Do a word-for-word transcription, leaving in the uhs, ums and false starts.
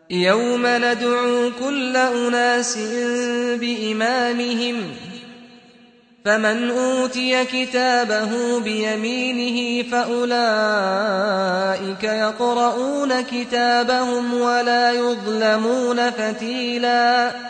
يوم ندعو كل أناس بإمامهم فمن أوتي كتابه بيمينه فأولئك يقرؤون كتابهم ولا يظلمون فتيلا